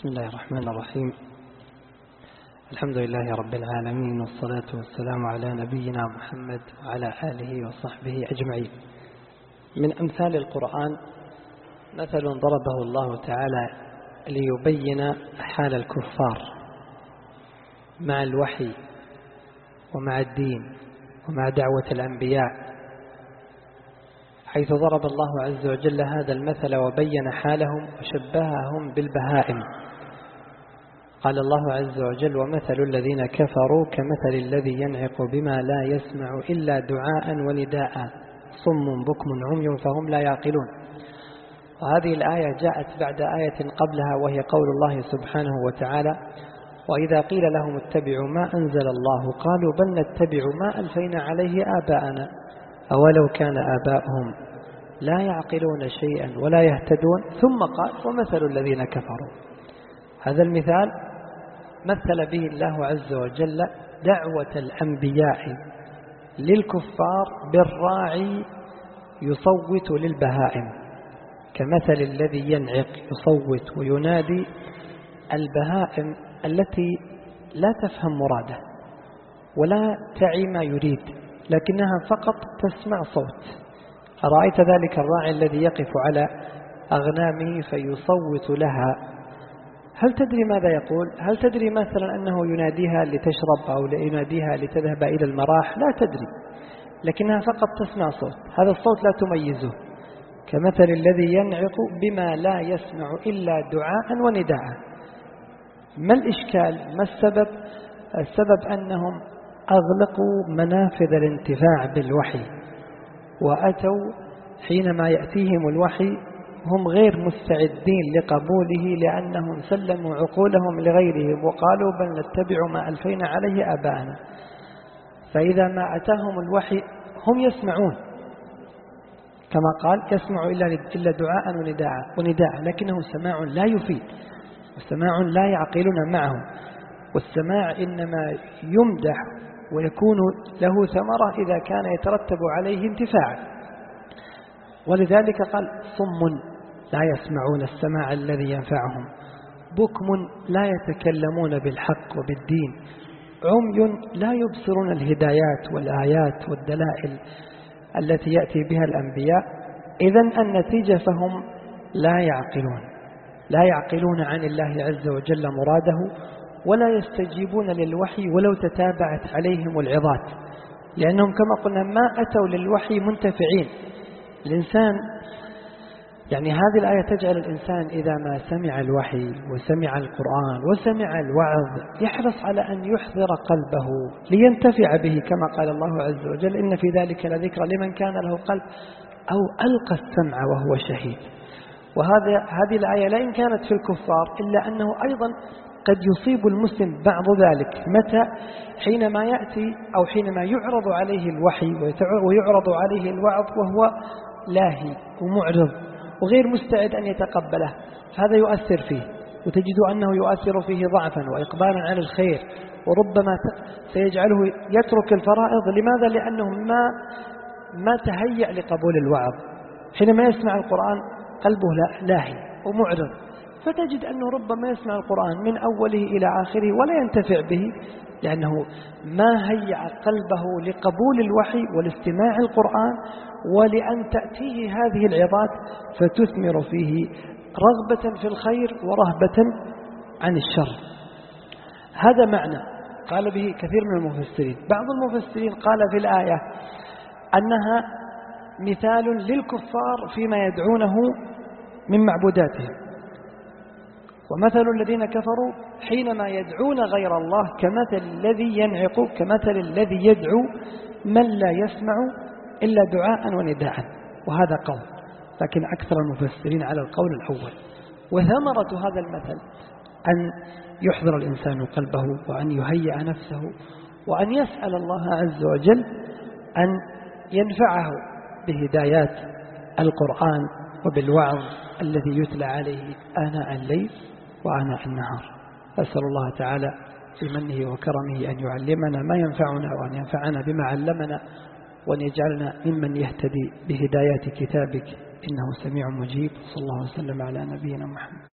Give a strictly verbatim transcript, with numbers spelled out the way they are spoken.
بسم الله الرحمن الرحيم. الحمد لله رب العالمين، والصلاة والسلام على نبينا محمد وعلى آله وصحبه أجمعين. من أمثال القرآن مثل ضربه الله تعالى ليبين حال الكفار مع الوحي ومع الدين ومع دعوة الأنبياء، حيث ضرب الله عز وجل هذا المثل وبين حالهم وشبههم بالبهائم. قال الله عز وجل: ومثل الذين كفروا كمثل الذي ينعق بما لا يسمع إلا دعاء ونداء صم بكم عمي فهم لا يعقلون. وهذه الآية جاءت بعد آية قبلها، وهي قول الله سبحانه وتعالى: وإذا قيل لهم اتبعوا ما أنزل الله قالوا بل نتبع ما ألفينا عليه آباءنا أولو كان آباؤهم لا يعقلون شيئا ولا يهتدون. ثم قال: ومثل الذين كفروا. هذا المثال مثل به الله عز وجل دعوة الأنبياء للكفار بالراعي يصوت للبهائم، كمثل الذي ينعق يصوت وينادي البهائم التي لا تفهم مراده ولا تعي ما يريد، لكنها فقط تسمع صوت. أرأيت ذلك الراعي الذي يقف على أغنامه فيصوت لها، هل تدري ماذا يقول؟ هل تدري مثلا أنه يناديها لتشرب أو يناديها لتذهب إلى المراح؟ لا تدري، لكنها فقط تسمع صوت. هذا الصوت لا تميزه، كمثل الذي ينعق بما لا يسمع إلا دعاء ونداء. ما الإشكال؟ ما السبب؟ السبب أنهم أغلقوا منافذ الانتفاع بالوحي، وأتوا حينما يأتيهم الوحي هم غير مستعدين لقبوله، لأنهم سلموا عقولهم لغيرهم وقالوا بل نتبع ما ألفينا عليه آباءنا. فإذا ما أتاهم الوحي هم يسمعون، كما قال: يسمع إلا دعاء ونداء ونداء لكنه سماع لا يفيد، وسماع لا يعقلون معه. والسماع إنما يمدح ويكون له ثمرة إذا كان يترتب عليه انتفاع. ولذلك قال: صم لا يسمعون السماع الذي ينفعهم، بكم لا يتكلمون بالحق وبالدين، عمي لا يبصرون الهدايات والآيات والدلائل التي يأتي بها الأنبياء. إذن النتيجة فهم لا يعقلون لا يعقلون عن الله عز وجل مراده، ولا يستجيبون للوحي ولو تتابعت عليهم العظات، لأنهم كما قلنا ما أتوا للوحي منتفعين. الإنسان يعني هذه الآية تجعل الإنسان إذا ما سمع الوحي وسمع القرآن وسمع الوعظ يحرص على أن يحضر قلبه لينتفع به، كما قال الله عز وجل: إن في ذلك لذكرى لمن كان له قلب أو ألقى السمع وهو شهيد. وهذا هذه الآية لا إن كانت في الكفار، إلا أنه أيضا قد يصيب المسلم بعض ذلك. متى؟ حينما يأتي أو حينما يعرض عليه الوحي ويعرض عليه الوعظ وهو لاهي ومعرض وغير مستعد أن يتقبله، هذا يؤثر فيه، وتجد أنه يؤثر فيه ضعفا وإقبالا على الخير، وربما سيجعله يترك الفرائض. لماذا؟ لأنه ما ما تهيأ لقبول الوعظ. حينما يسمع القرآن قلبه لاهي ومعرض، فتجد أنه ربما يسمع القرآن من أوله إلى آخره ولا ينتفع به، لأنه ما هيأ قلبه لقبول الوحي والاستماع القرآن، ولأن تأتيه هذه العظات فتثمر فيه رغبة في الخير ورهبة عن الشر. هذا معنى قال به كثير من المفسرين. بعض المفسرين قال في الآية أنها مثال للكفار فيما يدعونه من معبوداتهم، ومثل الذين كفروا حينما يدعون غير الله كمثل الذي ينعق كمثل الذي يدعو من لا يسمع إلا دعاء ونداء. وهذا قول، لكن أكثر المفسرين على القول الأول. وثمرة هذا المثل أن يحضر الإنسان قلبه، وأن يهيئ نفسه، وأن يسأل الله عز وجل أن ينفعه بهدايات القرآن وبالوعظ الذي يتلى عليه آناء الليل وآناء النهار. أسأل الله تعالى في منه وكرمه أن يعلمنا ما ينفعنا، وأن ينفعنا بما علمنا، وأن يجعلنا ممن يهتدي بهدايات كتابك، إنه سميع مجيب. صلى الله وسلم على نبينا محمد.